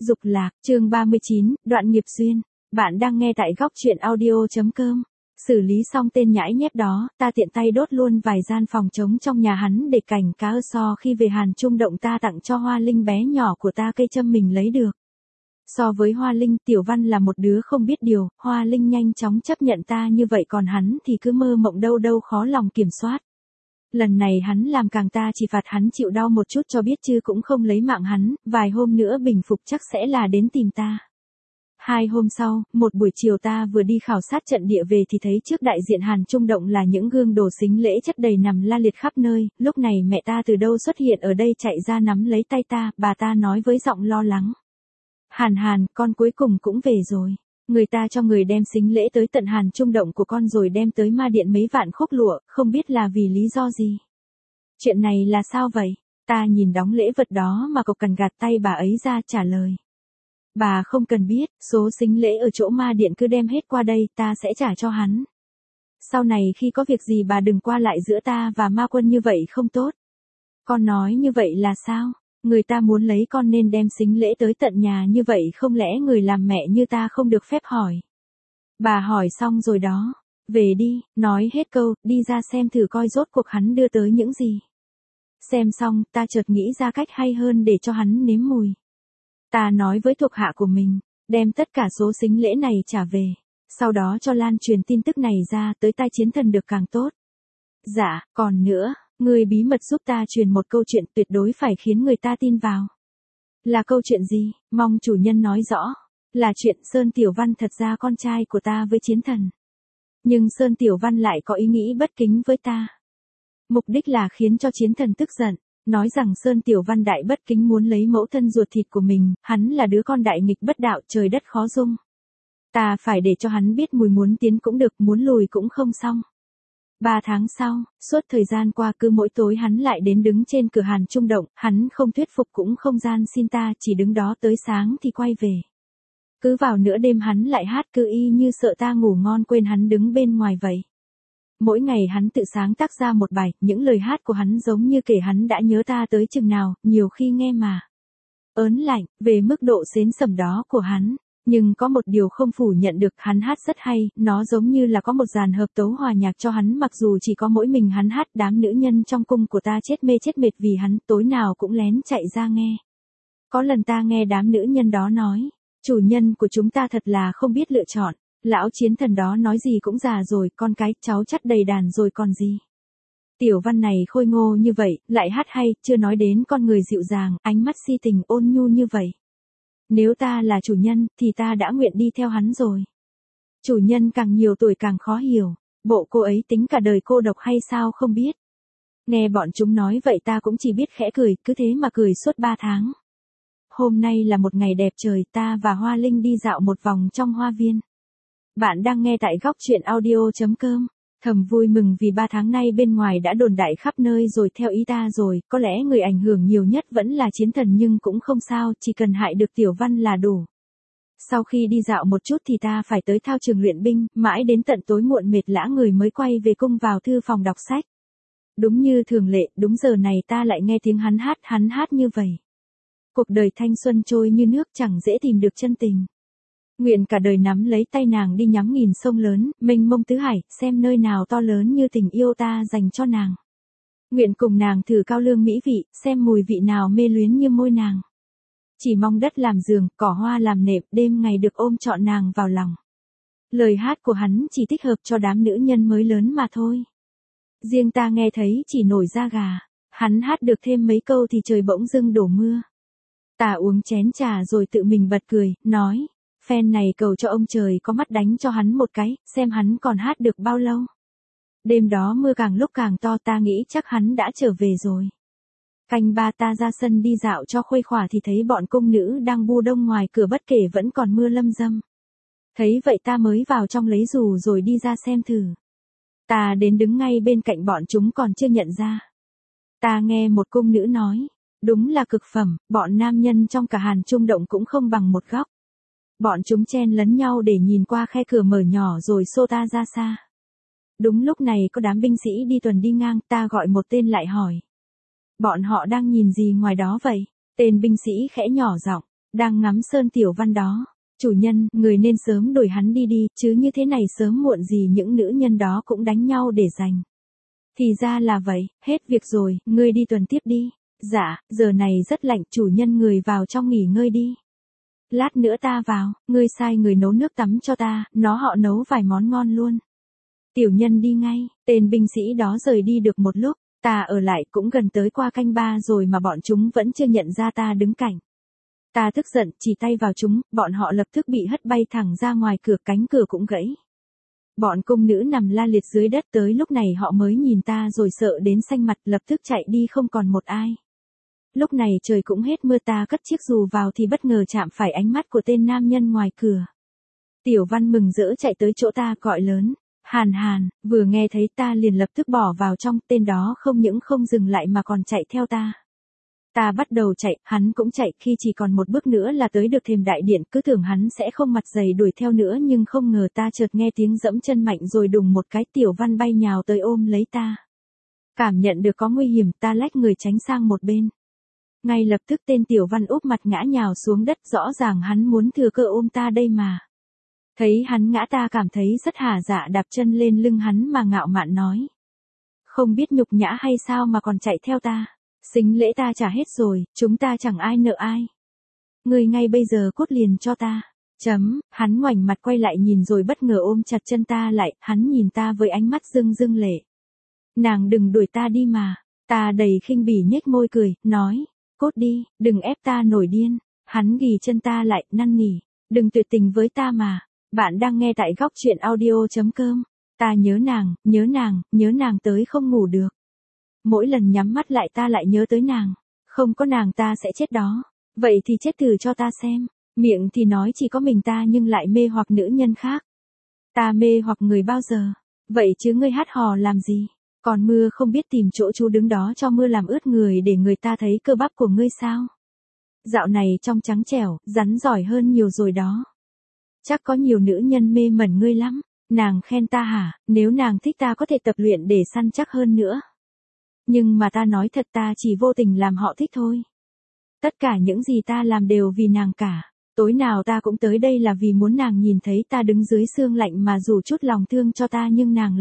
Dục lạc, chương 39, đoạn nghiệp duyên. Bạn đang nghe tại góc truyện audio.com. Xử lý xong tên nhãi nhép đó, ta tiện tay đốt luôn vài gian phòng trống trong nhà hắn để cảnh cá ơ so khi về Hàn Trung Động ta tặng cho Hoa Linh bé nhỏ của ta cây châm mình lấy được. So với Hoa Linh, Tiểu Văn là một đứa không biết điều, Hoa Linh nhanh chóng chấp nhận ta như vậy còn hắn thì cứ mơ mộng đâu đâu khó lòng kiểm soát. Lần này hắn làm càng ta chỉ phạt hắn chịu đau một chút cho biết chứ cũng không lấy mạng hắn, vài hôm nữa bình phục chắc sẽ là đến tìm ta. 2 hôm sau, một buổi chiều ta vừa đi khảo sát trận địa về thì thấy trước đại diện Hàn Trung Động là những gương đồ xính lễ chất đầy nằm la liệt khắp nơi, lúc này mẹ ta từ đâu xuất hiện ở đây chạy ra nắm lấy tay ta, bà ta nói với giọng lo lắng. Hàn, con cuối cùng cũng về rồi. Người ta cho người đem xính lễ tới tận Hàn Trung Động của con rồi đem tới ma điện mấy vạn khúc lụa, không biết là vì lý do gì. Chuyện này là sao vậy? Ta nhìn đóng lễ vật đó mà cộc cằn gạt tay bà ấy ra trả lời. Bà không cần biết, số xính lễ ở chỗ ma điện cứ đem hết qua đây, ta sẽ trả cho hắn. Sau này khi có việc gì bà đừng qua lại giữa ta và ma quân như vậy không tốt. Con nói như vậy là sao? Người ta muốn lấy con nên đem xính lễ tới tận nhà như vậy không lẽ người làm mẹ như ta không được phép hỏi. Bà hỏi xong rồi đó. Về đi, nói hết câu, đi ra xem thử coi rốt cuộc hắn đưa tới những gì. Xem xong, ta chợt nghĩ ra cách hay hơn để cho hắn nếm mùi. Ta nói với thuộc hạ của mình, đem tất cả số xính lễ này trả về. Sau đó cho lan truyền tin tức này ra tới tai chiến thần được càng tốt. Dạ, còn nữa. Người bí mật giúp ta truyền một câu chuyện tuyệt đối phải khiến người ta tin vào. Là câu chuyện gì? Mong chủ nhân nói rõ. Là chuyện Sơn Tiểu Văn thật ra con trai của ta với chiến thần. Nhưng Sơn Tiểu Văn lại có ý nghĩ bất kính với ta. Mục đích là khiến cho chiến thần tức giận. Nói rằng Sơn Tiểu Văn đại bất kính muốn lấy mẫu thân ruột thịt của mình. Hắn là đứa con đại nghịch bất đạo trời đất khó dung. Ta phải để cho hắn biết mùi muốn tiến cũng được muốn lùi cũng không xong. 3 tháng sau, suốt thời gian qua cứ mỗi tối hắn lại đến đứng trên cửa Hàn Trung Động, hắn không thuyết phục cũng không gian xin ta chỉ đứng đó tới sáng thì quay về. Cứ vào nửa đêm hắn lại hát cứ y như sợ ta ngủ ngon quên hắn đứng bên ngoài vậy. Mỗi ngày hắn tự sáng tác ra một bài, những lời hát của hắn giống như kể hắn đã nhớ ta tới chừng nào, nhiều khi nghe mà ớn lạnh, về mức độ xến sẩm đó của hắn. Nhưng có một điều không phủ nhận được, hắn hát rất hay, nó giống như là có một dàn hợp tấu hòa nhạc cho hắn mặc dù chỉ có mỗi mình hắn hát đám nữ nhân trong cung của ta chết mê chết mệt vì hắn tối nào cũng lén chạy ra nghe. Có lần ta nghe đám nữ nhân đó nói, chủ nhân của chúng ta thật là không biết lựa chọn, lão chiến thần đó nói gì cũng già rồi, con cái cháu chắt đầy đàn rồi còn gì. Tiểu Văn này khôi ngô như vậy, lại hát hay, chưa nói đến con người dịu dàng, ánh mắt si tình ôn nhu như vậy. Nếu ta là chủ nhân, thì ta đã nguyện đi theo hắn rồi. Chủ nhân càng nhiều tuổi càng khó hiểu, bộ cô ấy tính cả đời cô độc hay sao không biết. Nghe bọn chúng nói vậy ta cũng chỉ biết khẽ cười, cứ thế mà cười suốt 3 tháng. Hôm nay là một ngày đẹp trời, ta và Hoa Linh đi dạo một vòng trong hoa viên. Bạn đang nghe tại góc truyện audio.com. Thầm vui mừng vì 3 tháng nay bên ngoài đã đồn đại khắp nơi rồi theo ý ta rồi, có lẽ người ảnh hưởng nhiều nhất vẫn là chiến thần nhưng cũng không sao, chỉ cần hại được Tiểu Văn là đủ. Sau khi đi dạo một chút thì ta phải tới thao trường luyện binh, mãi đến tận tối muộn mệt lã người mới quay về cung vào thư phòng đọc sách. Đúng như thường lệ, đúng giờ này ta lại nghe tiếng hắn hát như vậy. Cuộc đời thanh xuân trôi như nước chẳng dễ tìm được chân tình. Nguyện cả đời nắm lấy tay nàng đi nhắm nghìn sông lớn, mênh mông tứ hải, xem nơi nào to lớn như tình yêu ta dành cho nàng. Nguyện cùng nàng thử cao lương mỹ vị, xem mùi vị nào mê luyến như môi nàng. Chỉ mong đất làm giường, cỏ hoa làm nệm, đêm ngày được ôm trọn nàng vào lòng. Lời hát của hắn chỉ thích hợp cho đám nữ nhân mới lớn mà thôi. Riêng ta nghe thấy chỉ nổi da gà. Hắn hát được thêm mấy câu thì trời bỗng dưng đổ mưa. Ta uống chén trà rồi tự mình bật cười, nói. Phen này cầu cho ông trời có mắt đánh cho hắn một cái, xem hắn còn hát được bao lâu. Đêm đó mưa càng lúc càng to ta nghĩ chắc hắn đã trở về rồi. Canh 3 ta ra sân đi dạo cho khuây khỏa thì thấy bọn cung nữ đang bu đông ngoài cửa bất kể vẫn còn mưa lâm dâm. Thấy vậy ta mới vào trong lấy dù rồi đi ra xem thử. Ta đến đứng ngay bên cạnh bọn chúng còn chưa nhận ra. Ta nghe một cung nữ nói, đúng là cực phẩm, bọn nam nhân trong cả Hàn Trung Động cũng không bằng một góc. Bọn chúng chen lấn nhau để nhìn qua khe cửa mở nhỏ rồi xô ta ra xa. Đúng lúc này có đám binh sĩ đi tuần đi ngang, ta gọi một tên lại hỏi. Bọn họ đang nhìn gì ngoài đó vậy? Tên binh sĩ khẽ nhỏ giọng, đang ngắm Sơn Tiểu Văn đó. Chủ nhân, người nên sớm đuổi hắn đi đi, chứ như thế này sớm muộn gì những nữ nhân đó cũng đánh nhau để giành. Thì ra là vậy, hết việc rồi, ngươi đi tuần tiếp đi. Dạ, giờ này rất lạnh, chủ nhân người vào trong nghỉ ngơi đi. Lát nữa ta vào, ngươi sai người nấu nước tắm cho ta, họ nấu vài món ngon luôn. Tiểu nhân đi ngay, tên binh sĩ đó rời đi được một lúc, ta ở lại cũng gần tới qua canh 3 rồi mà bọn chúng vẫn chưa nhận ra ta đứng cạnh. Ta tức giận, chỉ tay vào chúng, bọn họ lập tức bị hất bay thẳng ra ngoài cửa, cánh cửa cũng gãy. Bọn cung nữ nằm la liệt dưới đất, tới lúc này họ mới nhìn ta rồi sợ đến xanh mặt, lập tức chạy đi không còn một ai. Lúc này trời cũng hết mưa, ta cất chiếc dù vào thì bất ngờ chạm phải ánh mắt của tên nam nhân ngoài cửa. Tiểu Văn mừng rỡ chạy tới chỗ ta gọi lớn, Hàn Hàn, vừa nghe thấy ta liền lập tức bỏ vào trong, tên đó không những không dừng lại mà còn chạy theo ta. Ta bắt đầu chạy, hắn cũng chạy, khi chỉ còn một bước nữa là tới được thềm đại điện, cứ tưởng hắn sẽ không mặt dày đuổi theo nữa nhưng không ngờ ta chợt nghe tiếng dẫm chân mạnh rồi đùng một cái Tiểu Văn bay nhào tới ôm lấy ta. Cảm nhận được có nguy hiểm, ta lách người tránh sang một bên. Ngay lập tức tên Tiểu Văn úp mặt ngã nhào xuống đất, rõ ràng hắn muốn thừa cơ ôm ta đây mà. Thấy hắn ngã ta cảm thấy rất hả dạ, đạp chân lên lưng hắn mà ngạo mạn nói. Không biết nhục nhã hay sao mà còn chạy theo ta. Sính lễ ta trả hết rồi, chúng ta chẳng ai nợ ai. Ngươi ngay bây giờ cút liền cho ta. Hắn ngoảnh mặt quay lại nhìn rồi bất ngờ ôm chặt chân ta lại, hắn nhìn ta với ánh mắt rưng rưng lệ. Nàng đừng đuổi ta đi mà. Ta đầy khinh bỉ nhếch môi cười, nói, cút đi, đừng ép ta nổi điên. Hắn ghì chân ta lại, năn nỉ, đừng tuyệt tình với ta mà. Bạn đang nghe tại góc truyện audio.com. Ta nhớ nàng tới không ngủ được. Mỗi lần nhắm mắt lại ta lại nhớ tới nàng. Không có nàng ta sẽ chết đó. Vậy thì chết thử cho ta xem. Miệng thì nói chỉ có mình ta nhưng lại mê hoặc nữ nhân khác. Ta mê hoặc người bao giờ? Vậy chứ ngươi hát hò làm gì? Còn mưa không biết tìm chỗ chú đứng đó cho mưa làm ướt người để người ta thấy cơ bắp của ngươi sao? Dạo này trong trắng trẻo, rắn giỏi hơn nhiều rồi đó. Chắc có nhiều nữ nhân mê mẩn ngươi lắm. Nàng khen ta hả? Nếu nàng thích ta có thể tập luyện để săn chắc hơn nữa. Nhưng mà ta nói thật, ta chỉ vô tình làm họ thích thôi. Tất cả những gì ta làm đều vì nàng cả. Tối nào ta cũng tới đây là vì muốn nàng nhìn thấy ta đứng dưới sương lạnh mà dù chút lòng thương cho ta nhưng nàng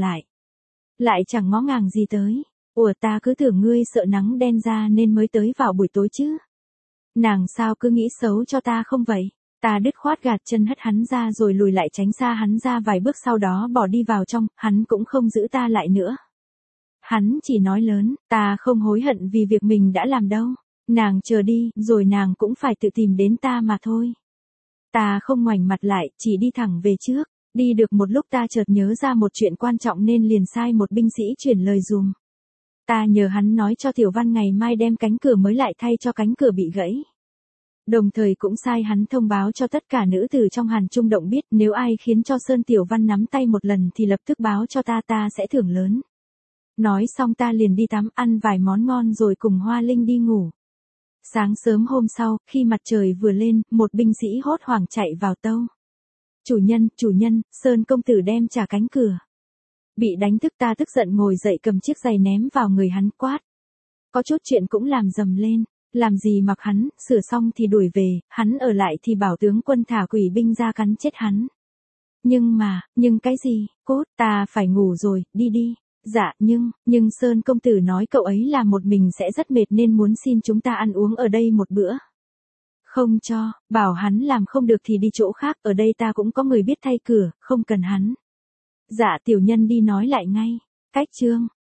lại chẳng ngó ngàng gì tới. Ủa, ta cứ tưởng ngươi sợ nắng đen ra nên mới tới vào buổi tối chứ. Nàng sao cứ nghĩ xấu cho ta không vậy? Ta đứt khoát gạt chân hất hắn ra rồi lùi lại tránh xa hắn ra vài bước, sau đó bỏ đi vào trong, hắn cũng không giữ ta lại nữa. Hắn chỉ nói lớn, ta không hối hận vì việc mình đã làm đâu. Nàng chờ đi, rồi nàng cũng phải tự tìm đến ta mà thôi. Ta không ngoảnh mặt lại, chỉ đi thẳng về trước. Đi được một lúc ta chợt nhớ ra một chuyện quan trọng nên liền sai một binh sĩ chuyển lời dùm. Ta nhờ hắn nói cho Tiểu Văn ngày mai đem cánh cửa mới lại thay cho cánh cửa bị gãy. Đồng thời cũng sai hắn thông báo cho tất cả nữ tử trong Hàn Trung Động biết nếu ai khiến cho Sơn Tiểu Văn nắm tay một lần thì lập tức báo cho ta sẽ thưởng lớn. Nói xong ta liền đi tắm, ăn vài món ngon rồi cùng Hoa Linh đi ngủ. Sáng sớm hôm sau, khi mặt trời vừa lên, một binh sĩ hốt hoảng chạy vào tâu. Chủ nhân, Sơn công tử đem trả cánh cửa. Bị đánh thức ta tức giận ngồi dậy cầm chiếc giày ném vào người hắn quát. Có chút chuyện cũng làm dầm lên, làm gì mặc hắn, sửa xong thì đuổi về, hắn ở lại thì bảo tướng quân thả quỷ binh ra cắn chết hắn. Nhưng cái gì, cốt, ta phải ngủ rồi, đi đi. Dạ, nhưng Sơn công tử nói cậu ấy là một mình sẽ rất mệt nên muốn xin chúng ta ăn uống ở đây một bữa. Không cho, bảo hắn làm không được thì đi chỗ khác, ở đây ta cũng có người biết thay cửa, không cần hắn. Dạ, tiểu nhân đi nói lại ngay. Cách chương